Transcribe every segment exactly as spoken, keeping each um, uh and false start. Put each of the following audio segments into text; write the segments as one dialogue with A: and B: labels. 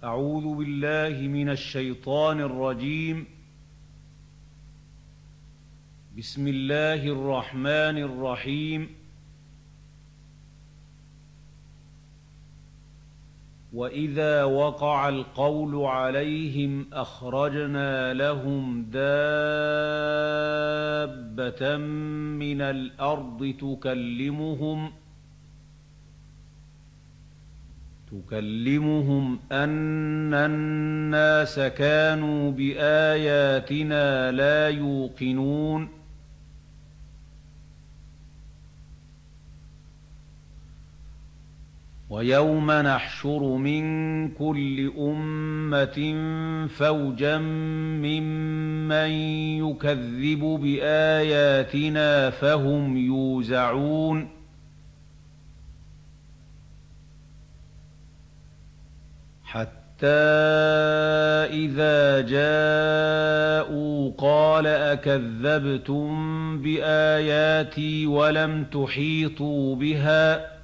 A: أعوذ بالله من الشيطان الرجيم. بسم الله الرحمن الرحيم. وإذا وقع القول عليهم أخرجنا لهم دابة من الأرض تكلمهم تكلمهم أن الناس كانوا بآياتنا لا يوقنون ويوم نحشر من كل أمة فوجا ممن يكذب بآياتنا فهم يوزعون حتى إذا جاءوا قال أكذبتم بآياتي ولم تحيطوا بها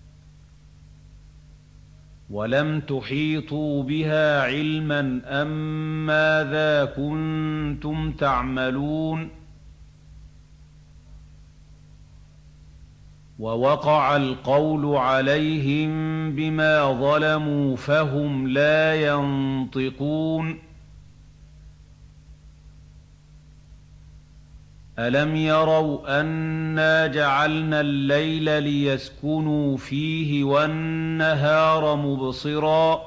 A: ولم تحيطوا بها علما أم ماذا كنتم تعملون ووقع القول عليهم بما ظلموا فهم لا ينطقون ألم يروا أنا جعلنا الليل ليسكنوا فيه والنهار مبصرا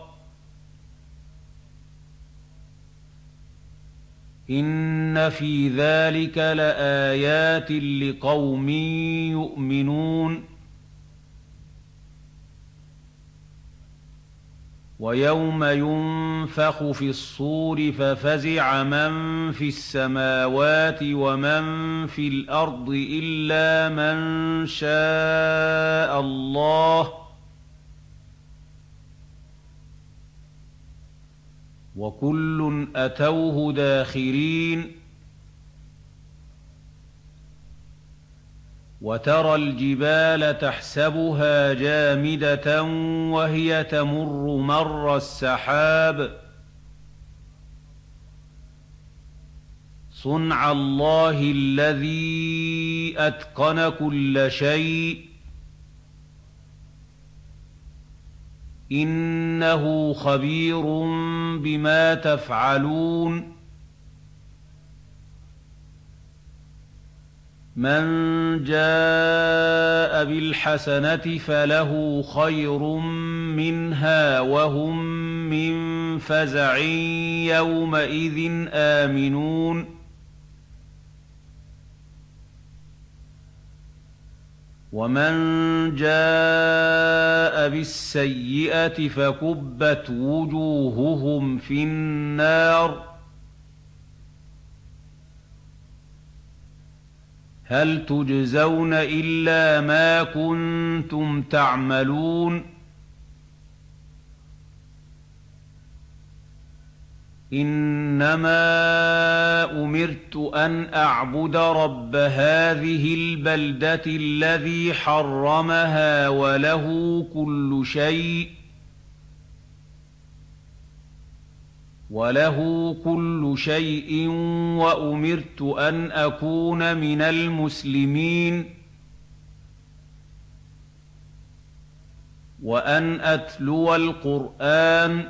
A: إن في ذلك لآيات لقوم يؤمنون ويوم ينفخ في الصور ففزع من في السماوات ومن في الأرض إلا من شاء الله وكل أتوه داخرين وترى الجبال تحسبها جامدة وهي تمر مر السحاب صنع الله الذي أتقن كل شيء إنه خبير بما تفعلون من جاء بالحسنة فله خير منها وهم من فزع يومئذ آمنون ومن جاء بالسيئة فكبت وجوههم في النار هل تجزون إلا ما كنتم تعملون إنما أمرت أن أعبد رب هذه البلدة الذي حرمها وله كل شيء وله كل شيء وأمرت أن أكون من المسلمين وأن أتلو القرآن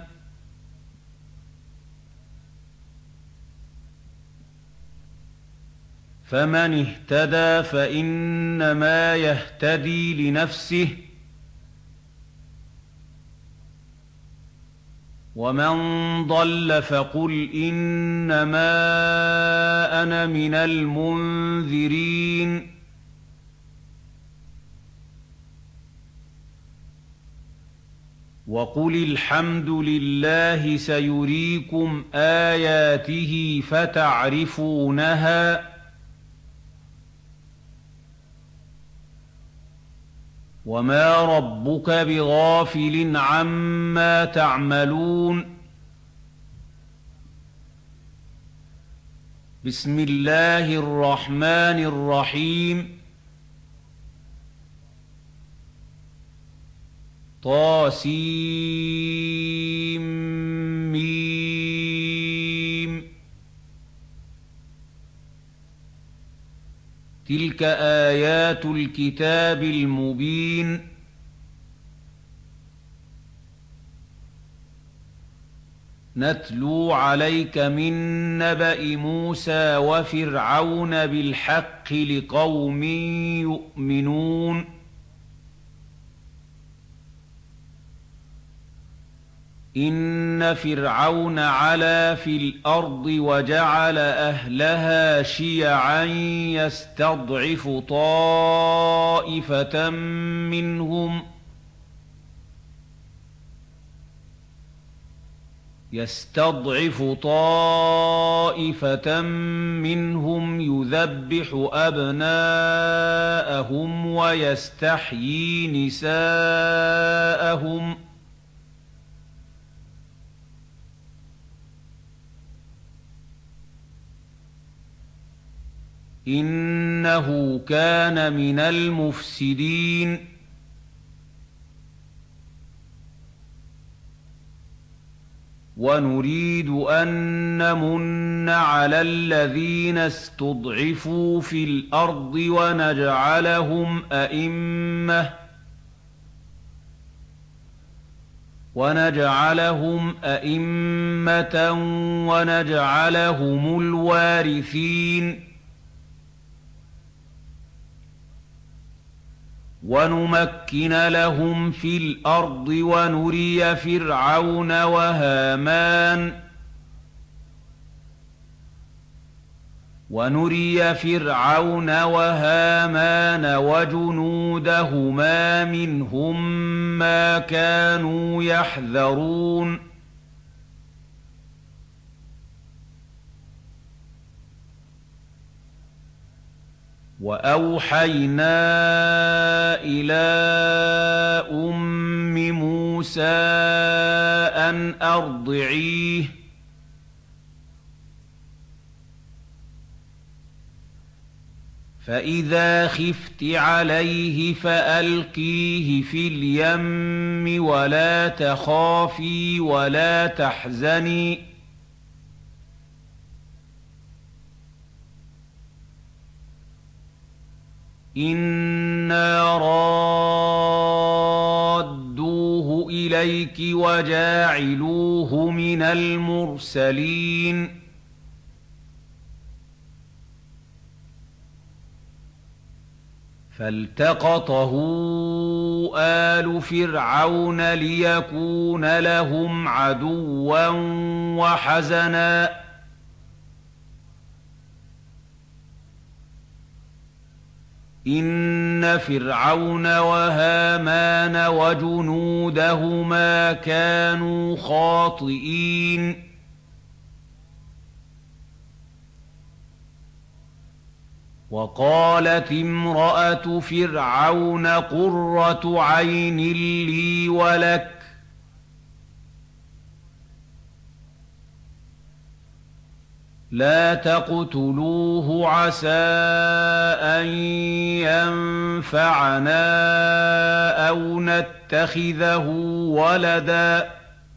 A: فمن اهتدى فإنما يهتدي لنفسه ومن ضل فقل إنما أنا من المنذرين وقل الحمد لله سيريكم آياته فتعرفونها وما ربك بغافل عما تعملون بسم الله الرحمن الرحيم طاسيم تلك آيات الكتاب المبين نتلو عليك من نبأ موسى وفرعون بالحق لقوم يؤمنون إن فرعون علا في الأرض وجعل أهلها شيعا يستضعف طائفة منهم يستضعف طائفة منهم يذبح أبناءهم ويستحيي نساءهم إنه كان من المفسدين ونريد أن نمن على الذين استضعفوا في الأرض ونجعلهم أئمة ونجعلهم أئمة ونجعلهم الوارثين ونمكن لهم في الأرض ونري فرعون وهامان ونري فرعون وهامان وجنودهما منهم ما كانوا يحذرون وأوحينا إلى أم موسى أن أرضعيه فإذا خفت عليه فألقيه في اليم ولا تخافي ولا تحزني إنا رادوه إليك وجاعلوه من المرسلين فالتقطه آل فرعون ليكون لهم عدوا وحزنا إن فرعون وهامان وجنودهما كانوا خاطئين وقالت امرأة فرعون قرة عين لي ولك لا تقتلوه عسى أن ينفعنا أو نتخذه ولدا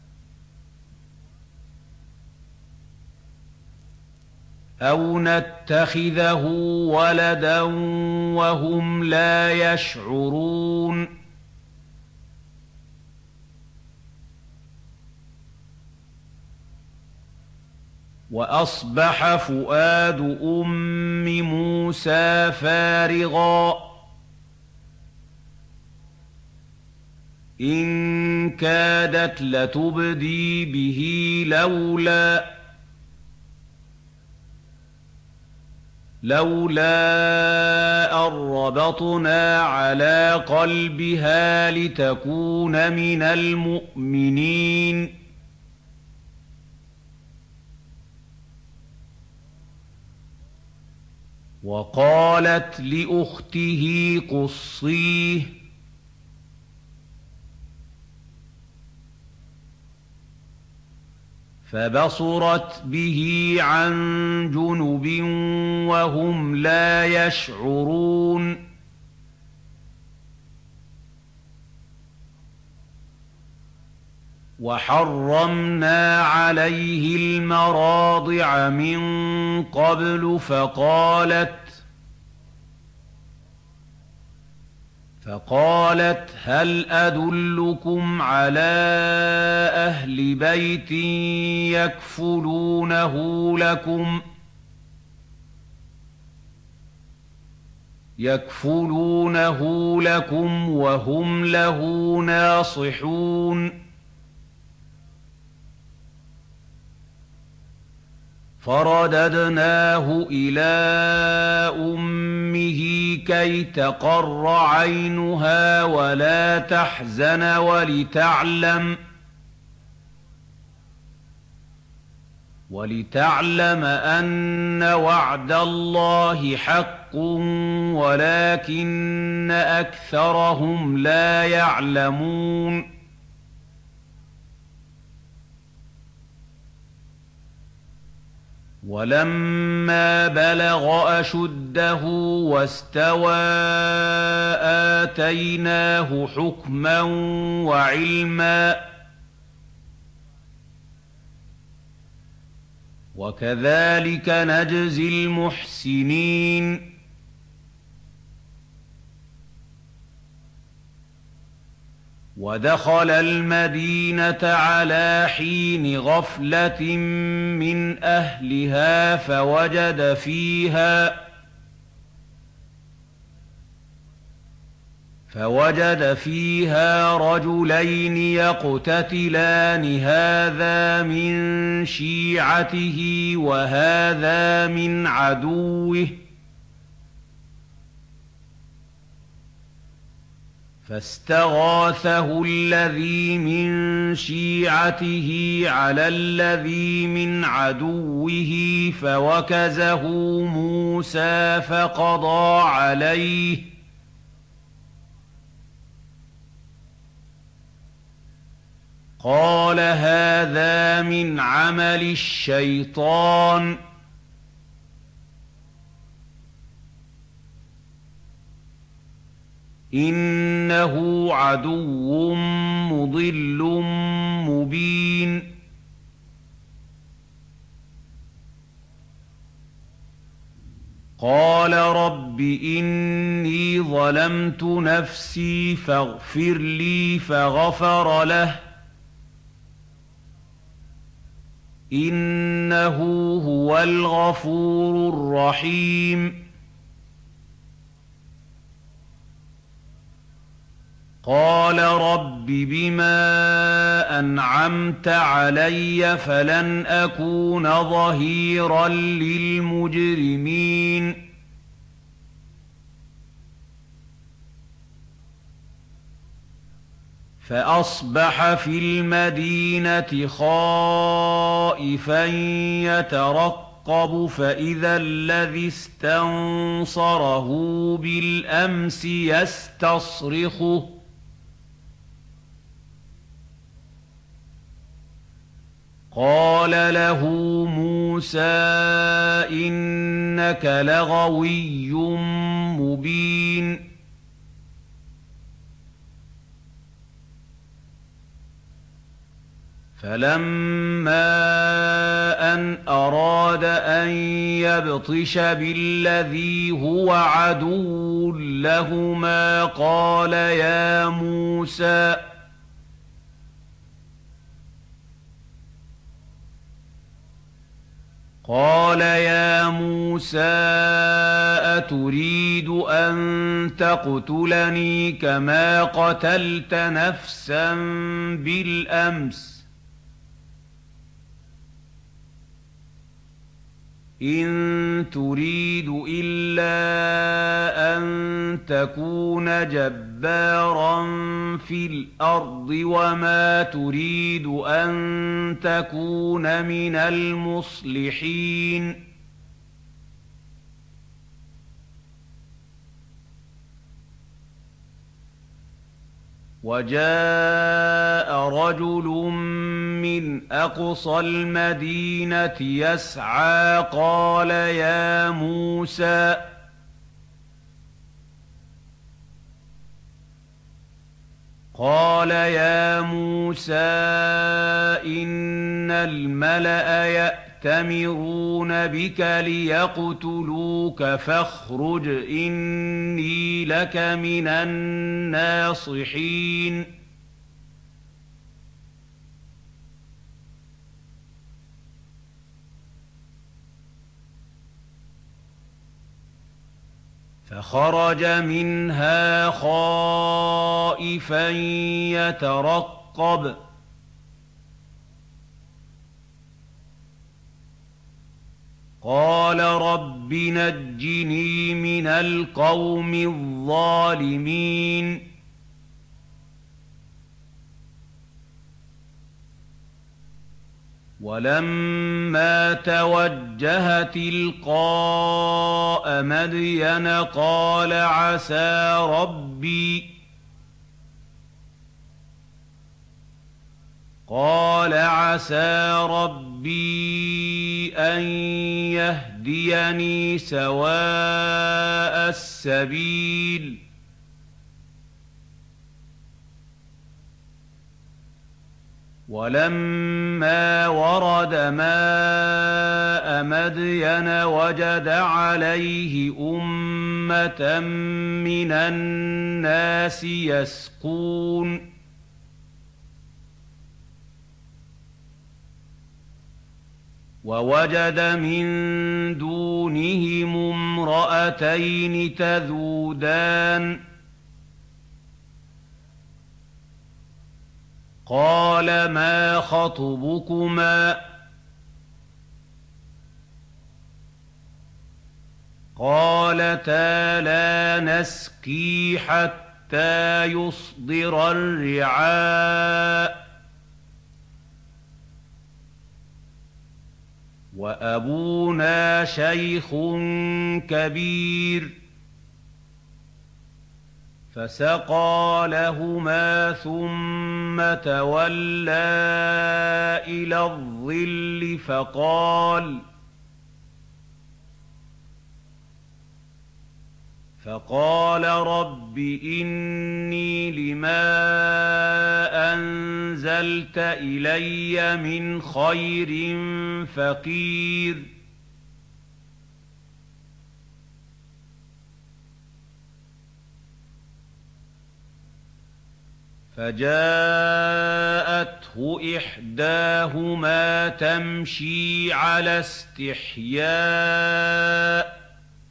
A: أو نتخذه ولدا وهم لا يشعرون وأصبح فؤاد أم موسى فارغا إن كادت لتبدي به لولا لولا أن ربطنا على قلبها لتكون من المؤمنين وقالت لأخته قصيه فبصرت به عن جنب وهم لا يشعرون وحرمنا عليه المراضع من قبل فقالت فقالت هل أدلكم على أهل بيت يكفلونه لكم يكفلونه لكم وهم له ناصحون فرددناه إلى أمه كي تقر عينها ولا تحزن ولتعلم ولتعلم أن وعد الله حق ولكن أكثرهم لا يعلمون ولما بلغ أشده واستوى آتيناه حكما وعلما وكذلك نجزي المحسنين ودخل المدينة على حين غفلة من أهلها فوجد فيها فوجد فيها رجلين يقتتلان هذا من شيعته وهذا من عدوه فاستغاثه الذي من شيعته على الذي من عدوه فوكزه موسى فقضى عليه قال هذا من عمل الشيطان إنه عدو مضل مبين قال رب إني ظلمت نفسي فاغفر لي فغفر له إنه هو الغفور الرحيم قال رب بما أنعمت علي فلن أكون ظهيرا للمجرمين فأصبح في المدينة خائفا يترقب فإذا الذي استنصره بالأمس يستصرخه قال له موسى إنك لغوي مبين فلما أن أراد أن يبطش بالذي هو عدو لهما قال يا موسى قال يا موسى أتريد أن تقتلني كما قتلت نفسا بالأمس إن تريد إلا أن تكون جبارا في الأرض وما تريد أن تكون من المصلحين وجاء رجل من أقصى المدينة يسعى قال يا موسى قال يا موسى إن إِنَّ الْمَلَأَ يَأْتَمِرُونَ بِكَ لِيَقْتُلُوكَ فَاخْرُجْ إِنِّي لَكَ مِنَ النَّاصِحِينَ فَخَرَجَ مِنْهَا خَائِفًا يَتَرَقَّبُ قَالَ رَبِّ نَجِّنِي مِنَ الْقَوْمِ الظَّالِمِينَ وَلَمَّا تَوَجَّهَ تِلْقَاءَ مَدْيَنَ قَالَ عَسَىٰ رَبِّي قَالَ عَسَىٰ رَبِّي أَن يَهْدِيَنِي سَوَاءَ السَّبِيلِ وَلَمَّا وَرَدَ مَاءَ مَدْيَنَ وَجَدَ عَلَيْهِ أُمَّةً مِّنَ النَّاسِ يَسْقُونَ وَوَجَدَ مِن دُونِهِمُ امْرَأَتَيْنِ تَذُودَانِ قَالَ مَا خَطْبُكُمَا قَالَتَا لَا نَسْقِي حَتَّىٰ يُصْدِرَ الرِّعَاءُ وَأَبُونَا شَيْخٌ كَبِيرٌ فَسَقَىٰ لَهُمَا ثُمَّ تَوَلَّىٰ إِلَى الظِّلِّ فَقَالَ فَقَالَ رَبِّ إِنِّي لِمَا أَنزَلْتَ إِلَيَّ مِنْ خَيْرٍ فَقِيرٌ فَجَاءَتْهُ إِحْدَاهُمَا تَمْشِي عَلَى اسْتِحْيَاءٍ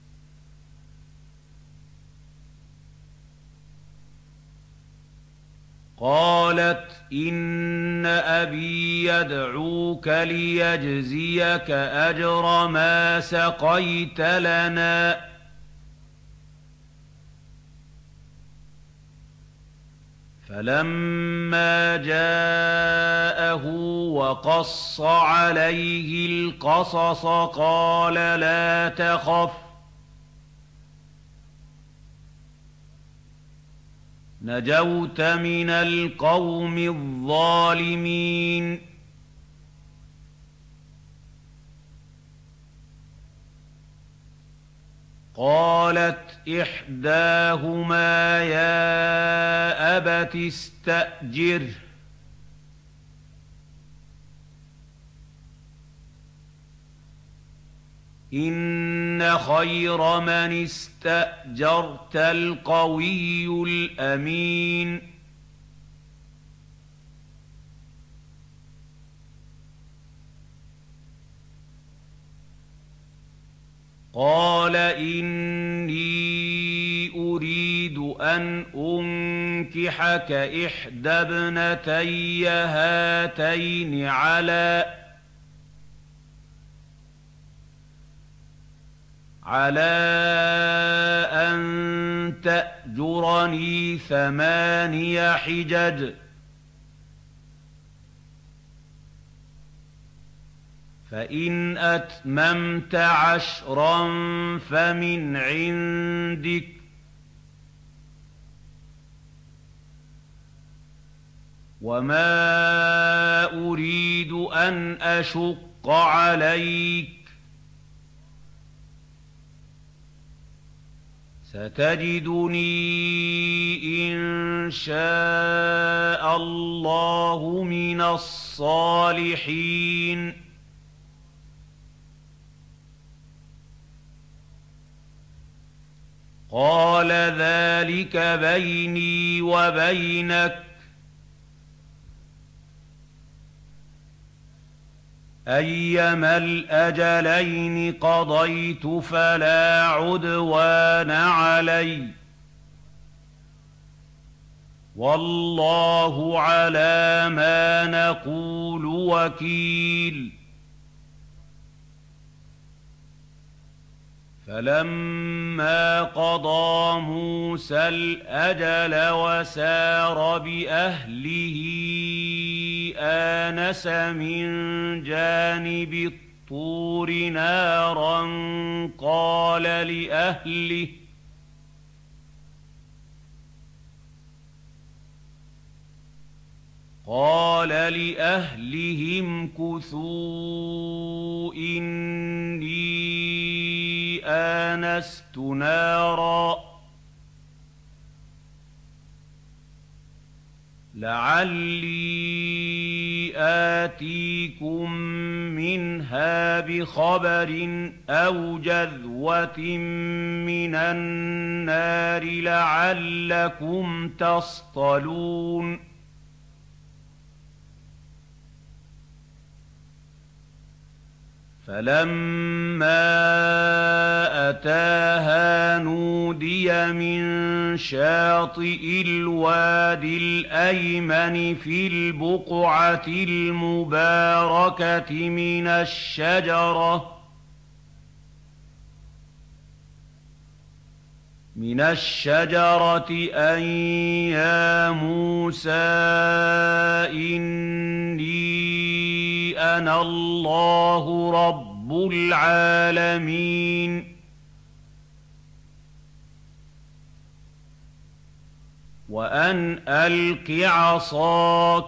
A: قَالَتْ إِنَّ أَبِي يَدْعُوكَ لِيَجْزِيَكَ أَجْرَ مَا سَقَيْتَ لَنَا فَلَمَّا جَاءَهُ وَقَصَّ عَلَيْهِ الْقَصَصَ قَالَ لَا تَخَفْ نَجَوْتَ مِنَ الْقَوْمِ الظَّالِمِينَ قَالَتْ إِحْدَاهُمَا يَا أَبَتِ اسْتَأْجِرْهُ إِنَّ خَيْرَ مَنِ اسْتَأْجَرْتَ الْقَوِيُّ الْأَمِينُ قَالَ إِنِّي أُرِيدُ أَنْ أُنكِحَكَ إِحْدَى ابْنَتَيَّ هَاتَيْنِ عَلَىٰ عَلَىٰ أَن تَأْجُرَنِي ثَمَانِيَ حِجَجٍ فَإِنْ أَتْمَمْتَ عَشْرًا فَمِنْ عِندِكَ وَمَا أُرِيدُ أَنْ أَشُقَّ عَلَيْكَ ستجدني إن شاء الله من الصالحين قال ذلك بيني وبينك أيما الأجلين قضيت فلا عدوان علي والله على ما نقول وكيل فلما قضى موسى الأجل وسار بأهله آنس من جانب الطور نارا قال لأهله قال لأهلهم كثوا إني آنست نارا لعلي آتيكم منها بخبر أو جذوة من النار لعلكم تصطلون فلما أتاها نودي من شاطئ الوادي الأيمن في البقعة المباركة من الشجرة من الشجرة أن يا موسى إني أنا الله رب العالمين وأن ألق عصاك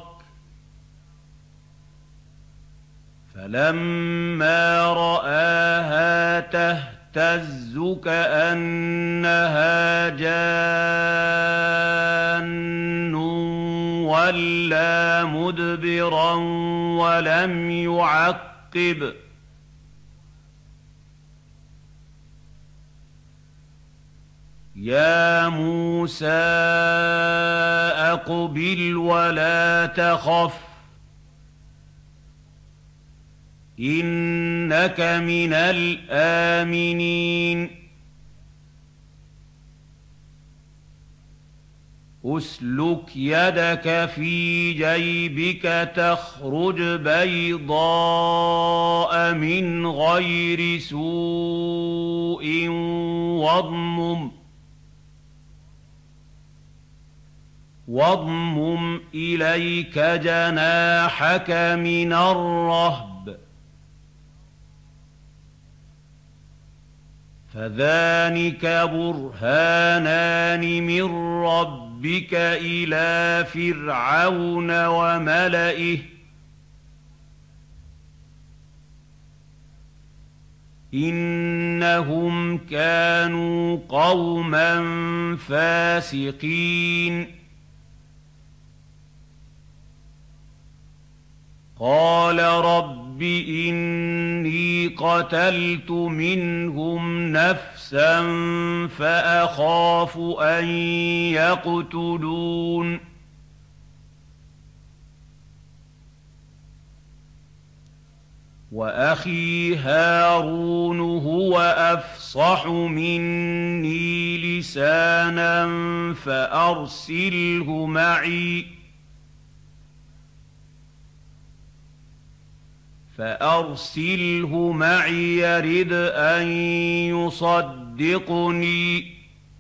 A: فلما رآها تهتز كأنها جان وَلَّىٰ مُدْبِرًا وَلَمْ يُعَقِّبْ يَا مُوسَىٰ أَقْبِلْ وَلَا تَخَفْ إِنَّكَ مِنَ الْآمِنِينَ أسلك يدك في جيبك تخرج بيضاء من غير سوء واضمم واضمم إليك جناحك من الرهب فذلك برهانان من ربك بك إلى فرعون وملئه إنهم كانوا قوما فاسقين قال رب إني قتلت منهم نفسا فأخاف أن يقتلون وأخي هارون هو أفصح مني لسانا فأرسله معي فأرسله معي يرد أن يصدقني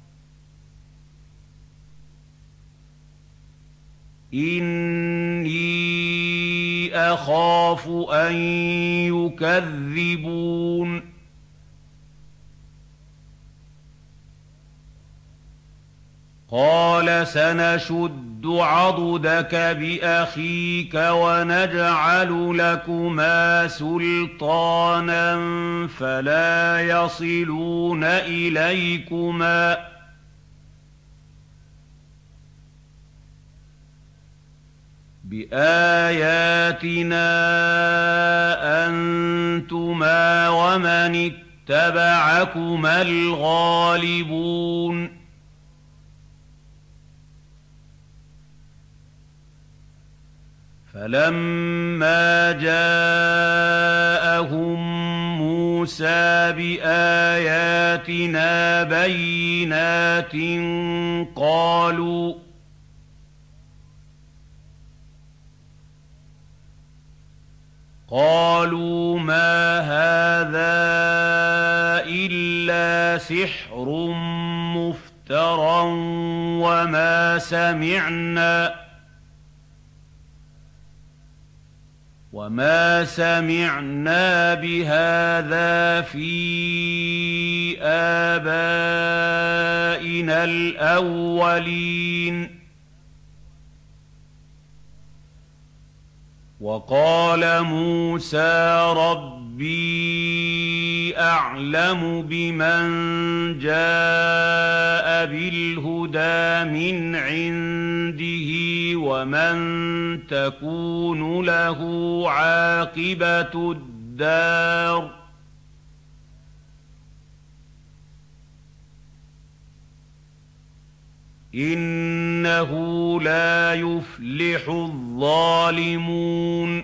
A: إني أخاف أن يكذبون قال سنشد نشد عضدك بأخيك ونجعل لكما سلطانا فلا يصلون إليكما بآياتنا أنتما ومن اتبعكما الغالبون فلما جاءهم موسى بآياتنا بينات قالوا قالوا ما هذا إلا سحر مفترى وما سمعنا وما سمعنا بهذا في آبائنا الأولين وقال موسى ربي أعلم بمن جاء بالهدى من عنده ومن تكون له عاقبة الدار إنه لا يفلح الظالمون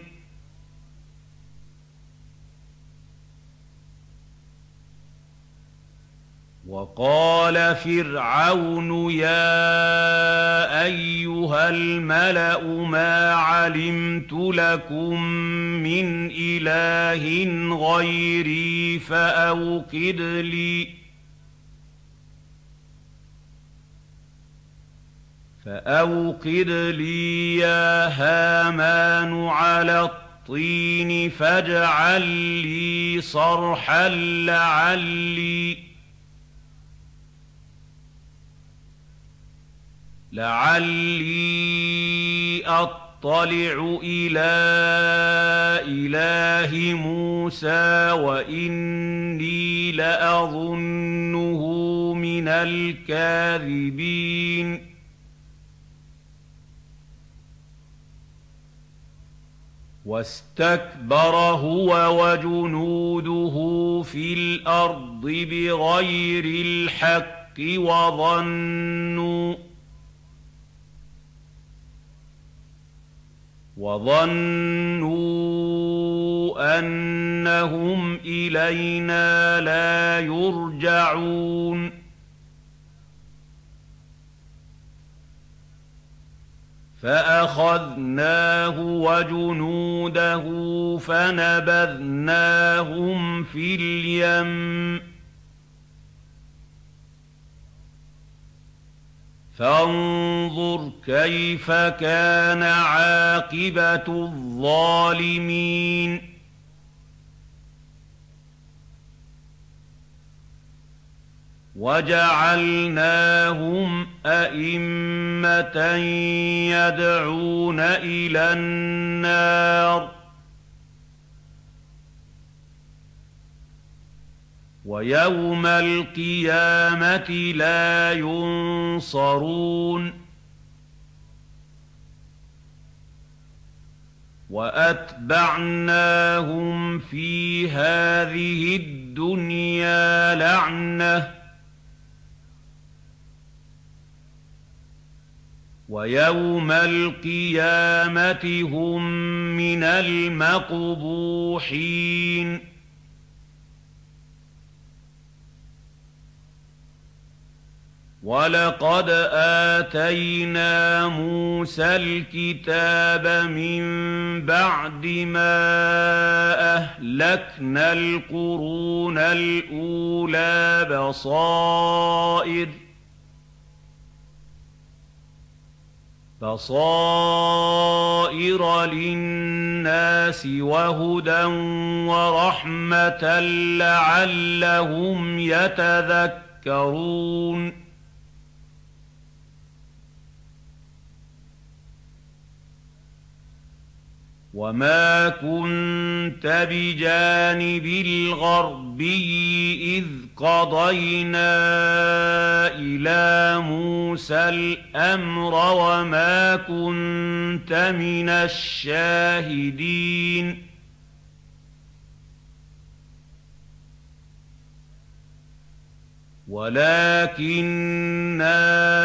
A: وقال فرعون يا أيها الملأ ما علمت لكم من إله غيري فأوقد لي فأوقد لي يا هامان على الطين فاجعل لي صرحا لعلي لعلي أطلع إلى إله موسى وإني لأظنه من الكاذبين واستكبر هو وجنوده في الأرض بغير الحق وظنوا وظنوا أنهم إلينا لا يرجعون فأخذناه وجنوده فنبذناهم في اليم فانظر كيف كان عاقبة الظالمين وجعلناهم أئمة يدعون إلى النار ويوم القيامة لا ينصرون وأتبعناهم في هذه الدنيا لعنة ويوم القيامة هم من المقبوحين ولقد آتينا موسى الكتاب من بعد ما أهلكنا القرون الأولى بصائر بصائر للناس وهدى ورحمة لعلهم يتذكرون وما كنت بجانب الغربي إذ قضينا إلى موسى الأمر وما كنت من الشاهدين ولكننا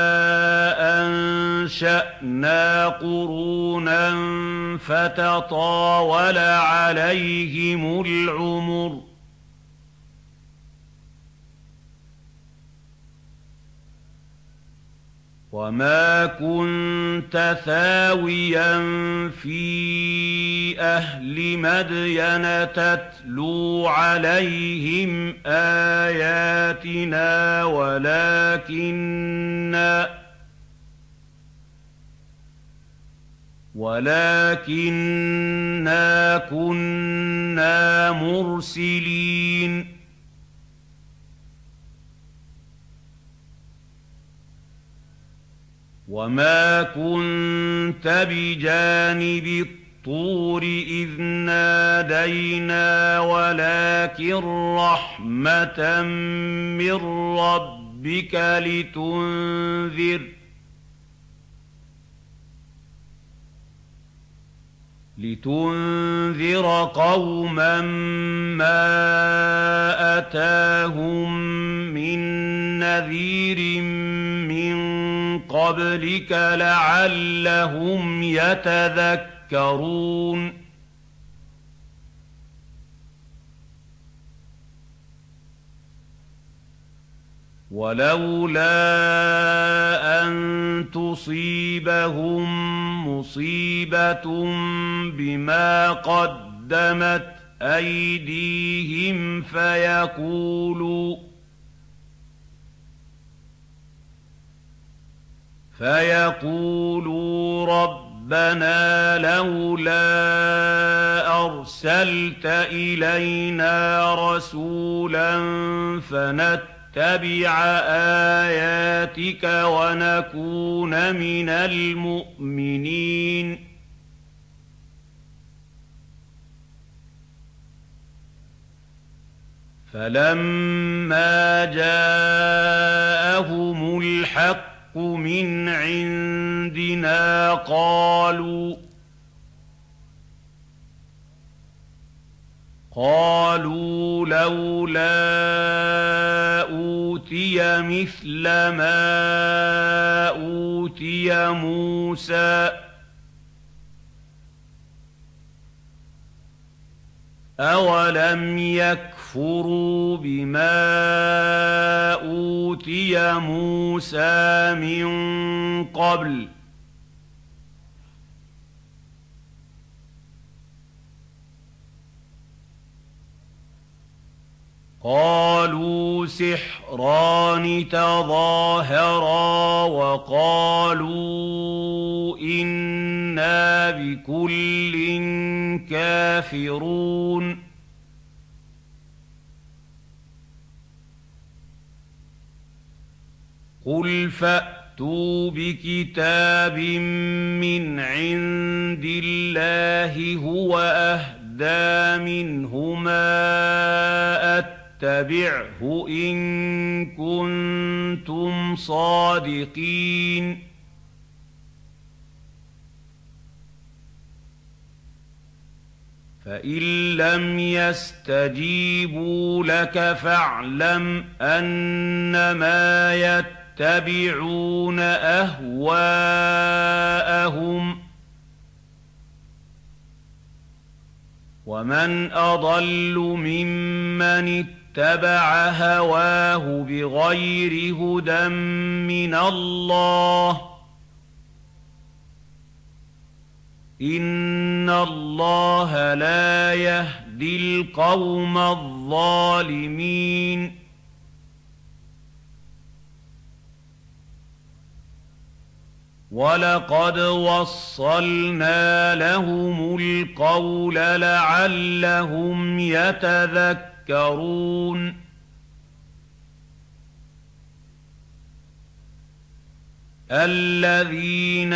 A: أنشأنا قرونا فتطاول عليهم العمر وما كنت ثاويا في أهل مدين تتلو عليهم آياتنا ولكننا ولكننا كنا مرسلين وما كنت بجانب الطور إذ نادينا ولكن رحمة من ربك لتنذر لتنذر قوما ما أتاهم من نذير من قبلك لعلهم يتذكرون ولولا أن تصيبهم مصيبة بما قدمت أيديهم فيقولوا فيقولوا ربنا لولا أرسلت إلينا رسولا فنتبع آياتك ونكون من المؤمنين فلما جاءهم الحق من عندنا قالوا قالوا لولا أوتي مثل ما أوتي موسى أولم يكفروا بما أوتي موسى من قبل قالوا سحران تظاهرا وقالوا إنا بكل كافرون قل فأتوا بكتاب من عند الله هو أهدى منهما اتبعه إن كنتم صادقين فإن لم يستجيبوا لك فاعلم أنما يتبعون أهواءهم ومن أضل ممن اتبع هواه بغير هدى من الله إن الله لا يهدي القوم الظالمين ولقد وصلنا لهم القول لعلهم يتذكرون الذين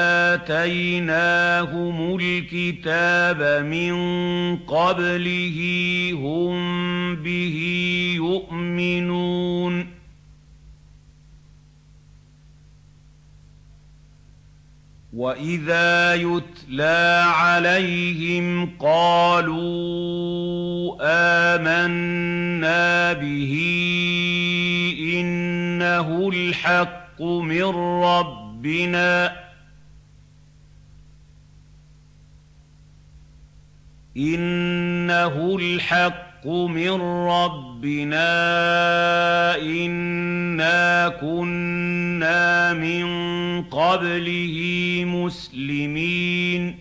A: آتيناهم الكتاب من قبله هم به يؤمنون وإذا يتلى عليهم قالوا آمنا به إنه الحق من ربنا إنه الحق من ربنا إنا كنا من قبله مسلمين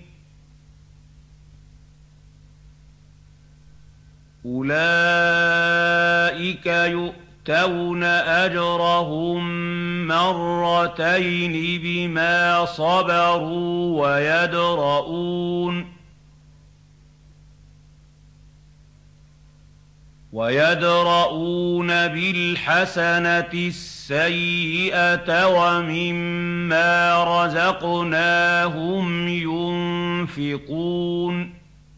A: أولئك يؤتون أجرهم مرتين بما صبروا ويدرؤون ويدرؤون بالحسنة السيئة ومما رزقناهم ينفقون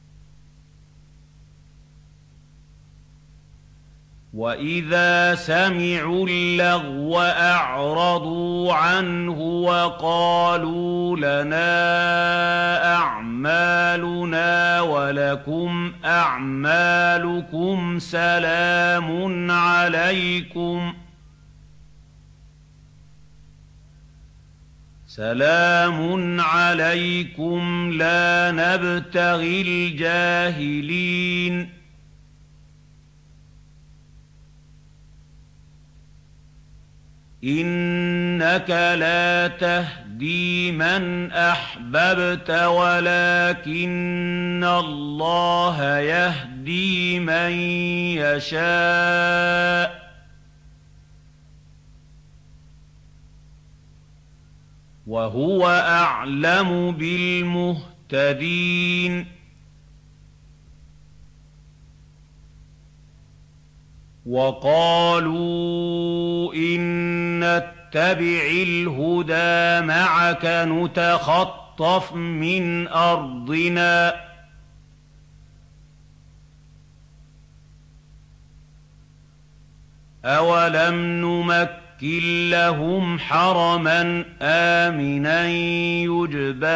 A: وإذا سمعوا اللغو أعرضوا عنه وقالوا لنا أعمالنا ولكم أعمالكم سلام عليكم سلام عليكم لا نبتغي الجاهلين إنك لا تهدي من أحببت ولكن الله يهدي من يشاء وهو أعلم بالمهتدين وقالوا إن نتبع الهدى معك نتخطف من أرضنا أولم نمكن لهم حرما آمنا يجبى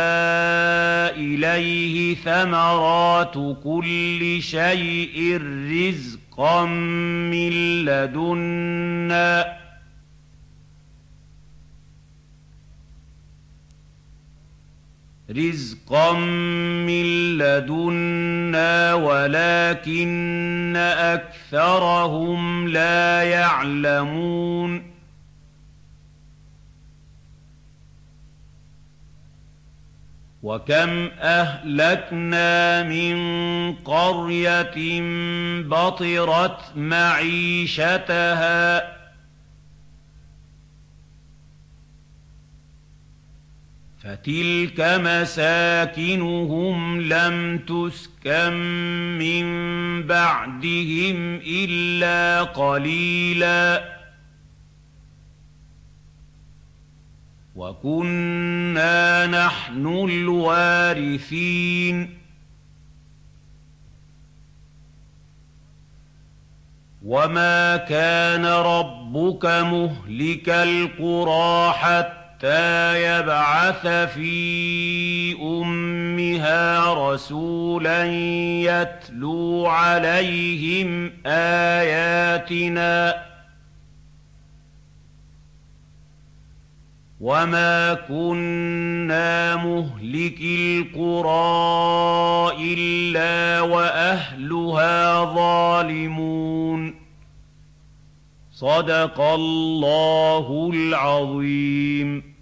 A: إليه ثمرات كل شيء رزقا من لدنا رزقا من لدنا ولكن أكثرهم لا يعلمون وكم أهلكنا من قرية بطرت معيشتها فتلك مساكنهم لم تسكن من بعدهم إلا قليلاً وكنا نحن الوارثين وما كان ربك مهلك القرى حتى يبعث في أمها رسولا يتلو عليهم آياتنا وما كنا مهلكي القرى إلا وأهلها ظالمون صدق الله العظيم.